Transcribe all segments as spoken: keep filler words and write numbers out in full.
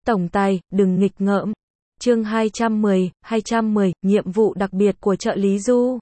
Tổng tài, đừng nghịch ngợm. Chương hai trăm mười, hai trăm mười, nhiệm vụ đặc biệt của trợ lý Du.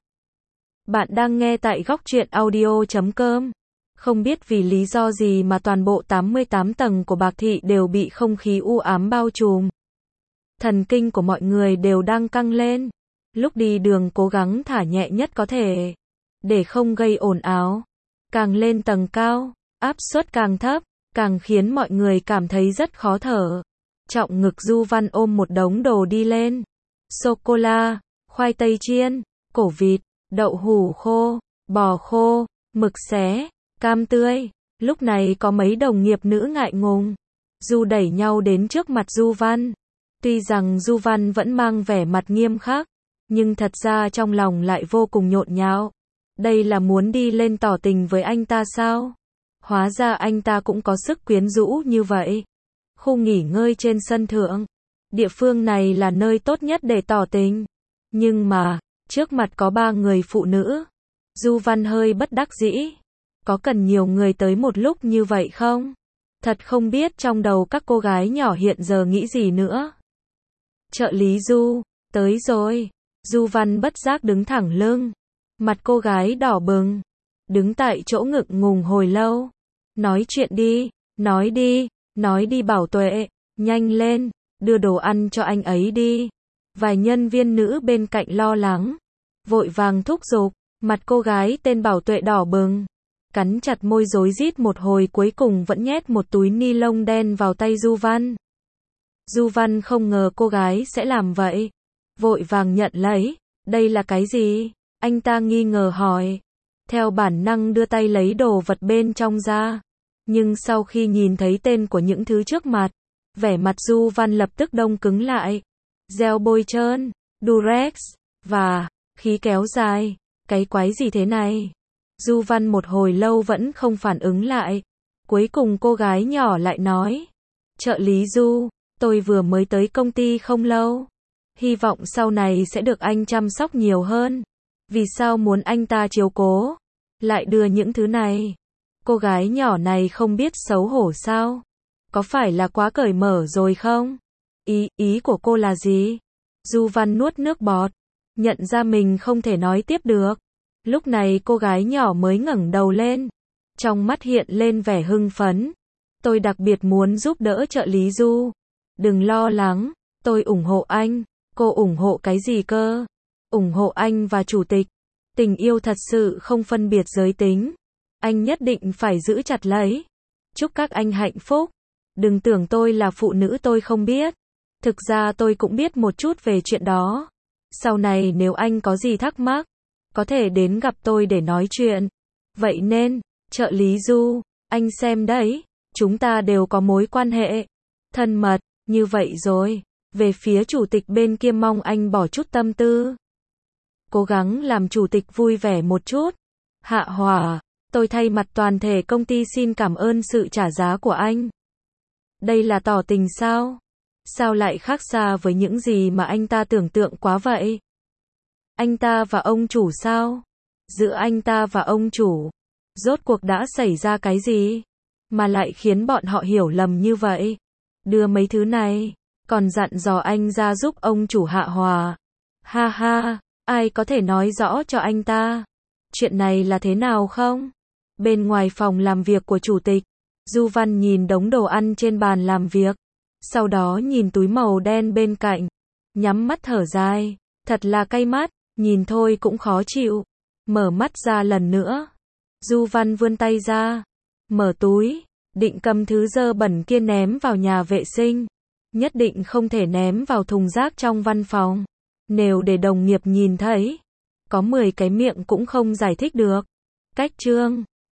Bạn đang nghe tại góc truyện audio chấm com. Không biết vì lý do gì mà toàn bộ tám mươi tám tầng của Bạc Thị đều bị không khí u ám bao trùm. Thần kinh của mọi người đều đang căng lên. Lúc đi đường cố gắng thả nhẹ nhất có thể, để không gây ồn ào. Càng lên tầng cao, áp suất càng thấp, càng khiến mọi người cảm thấy rất khó thở. Trọng ngực Du Văn ôm một đống đồ đi lên. Sô-cô-la, khoai tây chiên, cổ vịt, đậu hủ khô, bò khô, mực xé, cam tươi. Lúc này có mấy đồng nghiệp nữ ngại ngùng. Du đẩy nhau đến trước mặt Du Văn. Tuy rằng Du Văn vẫn mang vẻ mặt nghiêm khắc, nhưng thật ra trong lòng lại vô cùng nhộn nhạo. Đây là muốn đi lên tỏ tình với anh ta sao? Hóa ra anh ta cũng có sức quyến rũ như vậy. Khu nghỉ ngơi trên sân thượng. Địa phương này là nơi tốt nhất để tỏ tình. Nhưng mà, trước mặt có ba người phụ nữ. Du Văn hơi bất đắc dĩ. Có cần nhiều người tới một lúc như vậy không? Thật không biết trong đầu các cô gái nhỏ hiện giờ nghĩ gì nữa. Trợ lý Du, tới rồi. Du Văn bất giác đứng thẳng lưng. Mặt cô gái đỏ bừng. Đứng tại chỗ ngượng ngùng hồi lâu. Nói chuyện đi, nói đi, nói đi Bảo Tuệ, nhanh lên, đưa đồ ăn cho anh ấy đi. Vài nhân viên nữ bên cạnh lo lắng, vội vàng thúc giục. Mặt cô gái tên Bảo Tuệ đỏ bừng, cắn chặt môi rối rít một hồi cuối cùng vẫn nhét một túi ni lông đen vào tay Du Văn. Du Văn không ngờ cô gái sẽ làm vậy, vội vàng nhận lấy. Đây là cái gì? Anh ta nghi ngờ hỏi. Theo bản năng đưa tay lấy đồ vật bên trong ra. Nhưng sau khi nhìn thấy tên của những thứ trước mặt, vẻ mặt Du Văn lập tức đông cứng lại. Gel bôi trơn, Durex, và khí kéo dài. Cái quái gì thế này? Du Văn một hồi lâu vẫn không phản ứng lại. Cuối cùng cô gái nhỏ lại nói. Trợ lý Du, tôi vừa mới tới công ty không lâu. Hy vọng sau này sẽ được anh chăm sóc nhiều hơn. Vì sao muốn anh ta chiếu cố? Lại đưa những thứ này. Cô gái nhỏ này không biết xấu hổ sao? Có phải là quá cởi mở rồi không? Ý, ý của cô là gì? Du Văn nuốt nước bọt. Nhận ra mình không thể nói tiếp được. Lúc này cô gái nhỏ mới ngẩng đầu lên. Trong mắt hiện lên vẻ hưng phấn. Tôi đặc biệt muốn giúp đỡ trợ lý Du. Đừng lo lắng, tôi ủng hộ anh. Cô ủng hộ cái gì cơ? Ủng hộ anh và chủ tịch. Tình yêu thật sự không phân biệt giới tính. Anh nhất định phải giữ chặt lấy. Chúc các anh hạnh phúc. Đừng tưởng tôi là phụ nữ tôi không biết. Thực ra tôi cũng biết một chút về chuyện đó. Sau này nếu anh có gì thắc mắc, có thể đến gặp tôi để nói chuyện. Vậy nên, trợ lý Du, anh xem đấy, chúng ta đều có mối quan hệ thân mật, như vậy rồi. Về phía chủ tịch bên kia mong anh bỏ chút tâm tư. Cố gắng làm chủ tịch vui vẻ một chút. Hạ Hòa, tôi thay mặt toàn thể công ty xin cảm ơn sự trả giá của anh. Đây là tỏ tình sao? Sao lại khác xa với những gì mà anh ta tưởng tượng quá vậy? Anh ta và ông chủ sao? Giữa anh ta và ông chủ, rốt cuộc đã xảy ra cái gì? Mà lại khiến bọn họ hiểu lầm như vậy? Đưa mấy thứ này, còn dặn dò anh ra giúp ông chủ Hạ Hòa. Ha ha, ai có thể nói rõ cho anh ta? Chuyện này là thế nào không? Bên ngoài phòng làm việc của chủ tịch, Du Văn nhìn đống đồ ăn trên bàn làm việc. Sau đó nhìn túi màu đen bên cạnh. Nhắm mắt thở dài. Thật là cay mắt, nhìn thôi cũng khó chịu. Mở mắt ra lần nữa. Du Văn vươn tay ra. Mở túi. Định cầm thứ dơ bẩn kia ném vào nhà vệ sinh. Nhất định không thể ném vào thùng rác trong văn phòng. Nếu để đồng nghiệp nhìn thấy, có mười cái miệng cũng không giải thích được. Cách chương